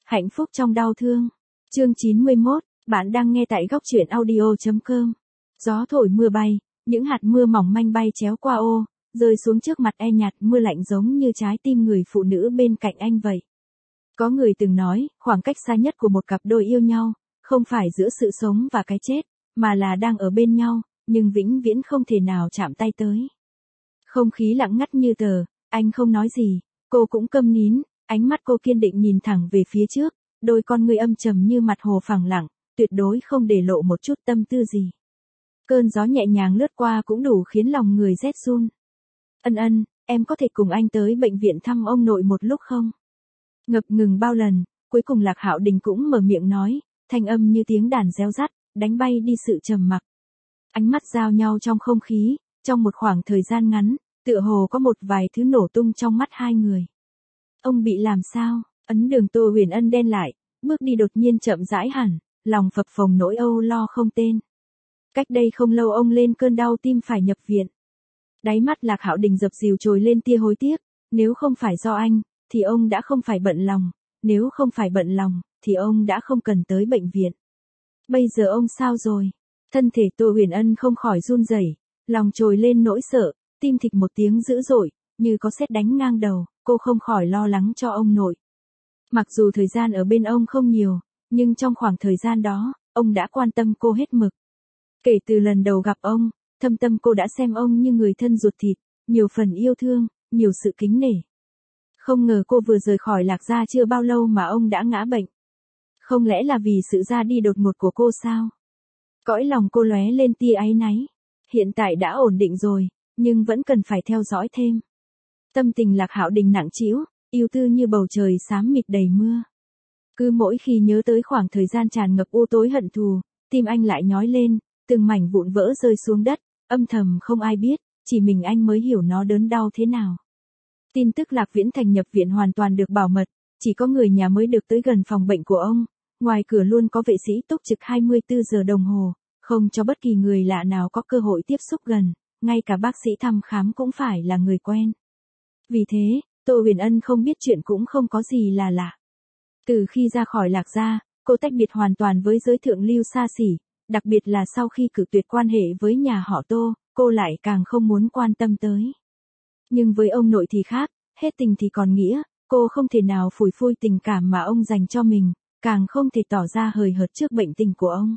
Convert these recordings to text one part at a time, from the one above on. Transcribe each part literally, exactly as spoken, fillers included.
Hạnh phúc trong đau thương. Chương chín mươi mốt, bạn đang nghe tại góc truyện audio chấm com. Gió thổi mưa bay, những hạt mưa mỏng manh bay chéo qua ô, rơi xuống trước mặt e nhạt, mưa lạnh giống như trái tim người phụ nữ bên cạnh anh vậy. Có người từng nói, khoảng cách xa nhất của một cặp đôi yêu nhau, không phải giữa sự sống và cái chết, mà là đang ở bên nhau, nhưng vĩnh viễn không thể nào chạm tay tới. Không khí lặng ngắt như tờ, anh không nói gì, cô cũng câm nín, ánh mắt cô kiên định nhìn thẳng về phía trước, đôi con ngươi âm trầm như mặt hồ phẳng lặng, tuyệt đối không để lộ một chút tâm tư gì. Cơn gió nhẹ nhàng lướt qua cũng đủ khiến lòng người rét run. Ân ân, em có thể cùng anh tới bệnh viện thăm ông nội một lúc không? Ngập ngừng bao lần, cuối cùng Lạc Hạo Đình cũng mở miệng nói, thanh âm như tiếng đàn réo rắt, đánh bay đi sự trầm mặc. Ánh mắt giao nhau trong không khí, trong một khoảng thời gian ngắn, tựa hồ có một vài thứ nổ tung trong mắt hai người. Ông bị làm sao? Ấn đường Tô Huyền Ân đen lại, bước đi đột nhiên chậm rãi hẳn, lòng phập phồng nỗi âu lo không tên. Cách đây không lâu ông lên cơn đau tim phải nhập viện. Đáy mắt Lạc Hạo Đình dập dìu trồi lên tia hối tiếc, nếu không phải do anh, thì ông đã không phải bận lòng, nếu không phải bận lòng, thì ông đã không cần tới bệnh viện. Bây giờ ông sao rồi? Thân thể Tô Huyền Ân không khỏi run rẩy, lòng trồi lên nỗi sợ, tim thịch một tiếng dữ dội, như có sét đánh ngang đầu, cô không khỏi lo lắng cho ông nội. Mặc dù thời gian ở bên ông không nhiều, nhưng trong khoảng thời gian đó, ông đã quan tâm cô hết mực. Kể từ lần đầu gặp ông, thâm tâm cô đã xem ông như người thân ruột thịt, nhiều phần yêu thương, nhiều sự kính nể. Không ngờ cô vừa rời khỏi Lạc gia chưa bao lâu mà ông đã ngã bệnh. Không lẽ là vì sự ra đi đột ngột của cô sao? Cõi lòng cô lóe lên tia áy náy. Hiện tại đã ổn định rồi, nhưng vẫn cần phải theo dõi thêm. Tâm tình Lạc Hạo Đình nặng trĩu, yêu tư như bầu trời xám mịt đầy mưa. Cứ mỗi khi nhớ tới khoảng thời gian tràn ngập u tối hận thù, tim anh lại nhói lên, từng mảnh vụn vỡ rơi xuống đất, âm thầm không ai biết, chỉ mình anh mới hiểu nó đớn đau thế nào. Tin tức Lạc Viễn Thành nhập viện hoàn toàn được bảo mật, chỉ có người nhà mới được tới gần phòng bệnh của ông, ngoài cửa luôn có vệ sĩ túc trực hai mươi tư giờ đồng hồ, không cho bất kỳ người lạ nào có cơ hội tiếp xúc gần, ngay cả bác sĩ thăm khám cũng phải là người quen. Vì thế, Tô Huyền Ân không biết chuyện cũng không có gì là lạ. Từ khi ra khỏi Lạc gia, cô tách biệt hoàn toàn với giới thượng lưu xa xỉ, đặc biệt là sau khi cự tuyệt quan hệ với nhà họ Tô, cô lại càng không muốn quan tâm tới. Nhưng với ông nội thì khác, hết tình thì còn nghĩa, cô không thể nào phủi phui tình cảm mà ông dành cho mình, càng không thể tỏ ra hời hợt trước bệnh tình của ông.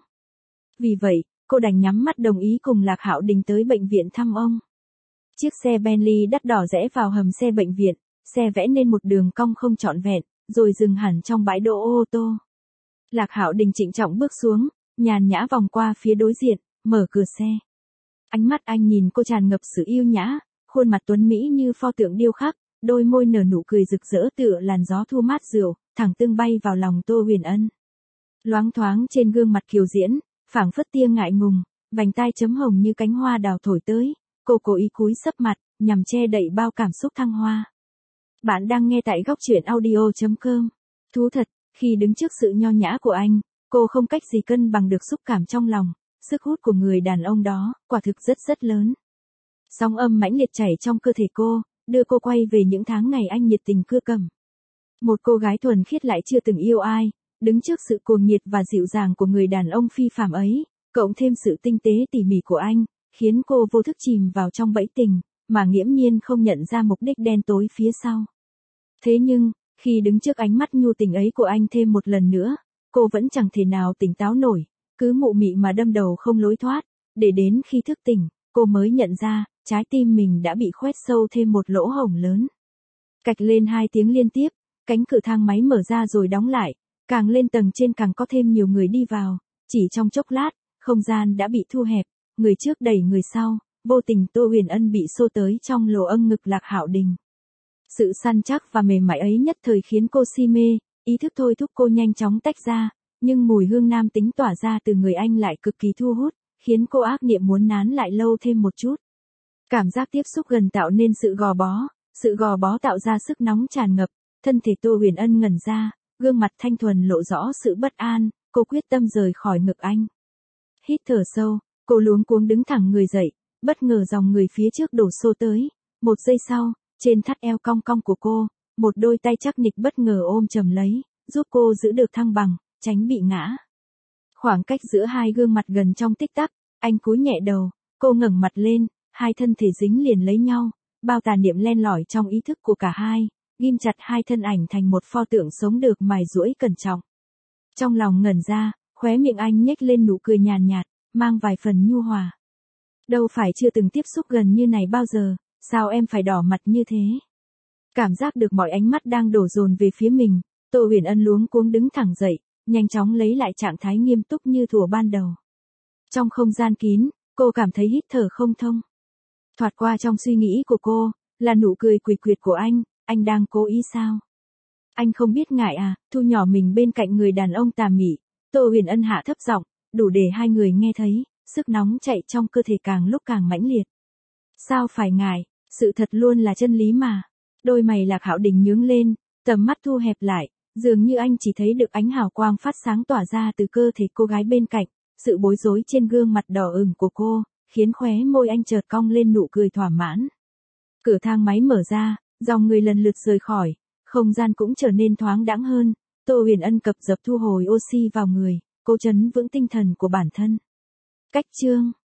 Vì vậy, cô đành nhắm mắt đồng ý cùng Lạc Hạo Đình tới bệnh viện thăm ông. Chiếc xe Bentley đắt đỏ rẽ vào hầm xe bệnh viện, xe vẽ nên một đường cong không trọn vẹn, rồi dừng hẳn trong bãi đỗ ô tô. Lạc Hạo Đình trịnh trọng bước xuống, nhàn nhã vòng qua phía đối diện, mở cửa xe. Ánh mắt anh nhìn cô tràn ngập sự yêu nhã, khuôn mặt tuấn mỹ như pho tượng điêu khắc, đôi môi nở nụ cười rực rỡ tựa làn gió thu mát rượu, thẳng tưng bay vào lòng Tô Huyền Ân. Loáng thoáng trên gương mặt kiều diễm, phảng phất tia ngại ngùng, vành tai chấm hồng như cánh hoa đào thổi tới, cô cố ý cúi sấp mặt, nhằm che đậy bao cảm xúc thăng hoa. Bạn đang nghe tại góc truyện audio chấm com. Thú thật, khi đứng trước sự nho nhã của anh, cô không cách gì cân bằng được xúc cảm trong lòng, sức hút của người đàn ông đó, quả thực rất rất lớn. Sóng âm mãnh liệt chảy trong cơ thể cô, đưa cô quay về những tháng ngày anh nhiệt tình cưa cầm. Một cô gái thuần khiết lại chưa từng yêu ai, đứng trước sự cuồng nhiệt và dịu dàng của người đàn ông phi phàm ấy, cộng thêm sự tinh tế tỉ mỉ của anh, khiến cô vô thức chìm vào trong bẫy tình, mà nghiễm nhiên không nhận ra mục đích đen tối phía sau. Thế nhưng, khi đứng trước ánh mắt nhu tình ấy của anh thêm một lần nữa, cô vẫn chẳng thể nào tỉnh táo nổi, cứ mụ mị mà đâm đầu không lối thoát, để đến khi thức tỉnh, cô mới nhận ra, trái tim mình đã bị khoét sâu thêm một lỗ hổng lớn. Cạch lên hai tiếng liên tiếp, cánh cửa thang máy mở ra rồi đóng lại, càng lên tầng trên càng có thêm nhiều người đi vào, chỉ trong chốc lát, không gian đã bị thu hẹp, người trước đẩy người sau, vô tình Tô Huyền Ân bị xô tới trong lỗ âng ngực Lạc Hạo Đình. Sự săn chắc và mềm mại ấy nhất thời khiến cô si mê, ý thức thôi thúc cô nhanh chóng tách ra, nhưng mùi hương nam tính tỏa ra từ người anh lại cực kỳ thu hút, khiến cô ác niệm muốn nán lại lâu thêm một chút. Cảm giác tiếp xúc gần tạo nên sự gò bó, sự gò bó tạo ra sức nóng tràn ngập, thân thể Tô Huyền Ân ngẩn ra, gương mặt thanh thuần lộ rõ sự bất an, cô quyết tâm rời khỏi ngực anh. Hít thở sâu, cô luống cuống đứng thẳng người dậy, bất ngờ dòng người phía trước đổ xô tới, một giây sau, trên thắt eo cong cong của cô, một đôi tay chắc nịch bất ngờ ôm chầm lấy, giúp cô giữ được thăng bằng, tránh bị ngã. Khoảng cách giữa hai gương mặt gần trong tích tắc, anh cúi nhẹ đầu, cô ngẩng mặt lên, hai thân thể dính liền lấy nhau, bao tà niệm len lỏi trong ý thức của cả hai, ghim chặt hai thân ảnh thành một pho tượng sống được mài giũa cẩn trọng. Trong lòng ngẩn ra, khóe miệng anh nhếch lên nụ cười nhàn nhạt, mang vài phần nhu hòa. Đâu phải chưa từng tiếp xúc gần như này bao giờ, sao em phải đỏ mặt như thế? Cảm giác được mọi ánh mắt đang đổ dồn về phía mình, Tô Huyền Ân luống cuống đứng thẳng dậy, nhanh chóng lấy lại trạng thái nghiêm túc như thuở ban đầu. Trong không gian kín, cô cảm thấy hít thở không thông. Thoạt qua trong suy nghĩ của cô, là nụ cười quỷ quyệt của anh, anh đang cố ý sao? Anh không biết ngại à, thu nhỏ mình bên cạnh người đàn ông tà mị, Tô Huyền Ân hạ thấp giọng, đủ để hai người nghe thấy, sức nóng chạy trong cơ thể càng lúc càng mãnh liệt. Sao phải ngại, sự thật luôn là chân lý mà. Đôi mày Lạc Hạo Đình nhướng lên, tầm mắt thu hẹp lại, dường như anh chỉ thấy được ánh hào quang phát sáng tỏa ra từ cơ thể cô gái bên cạnh, sự bối rối trên gương mặt đỏ ửng của cô, khiến khóe môi anh chợt cong lên nụ cười thỏa mãn. Cửa thang máy mở ra, dòng người lần lượt rời khỏi, không gian cũng trở nên thoáng đãng hơn, Tô Huyền Ân cập dập thu hồi oxy vào người, cô trấn vững tinh thần của bản thân. Cách chương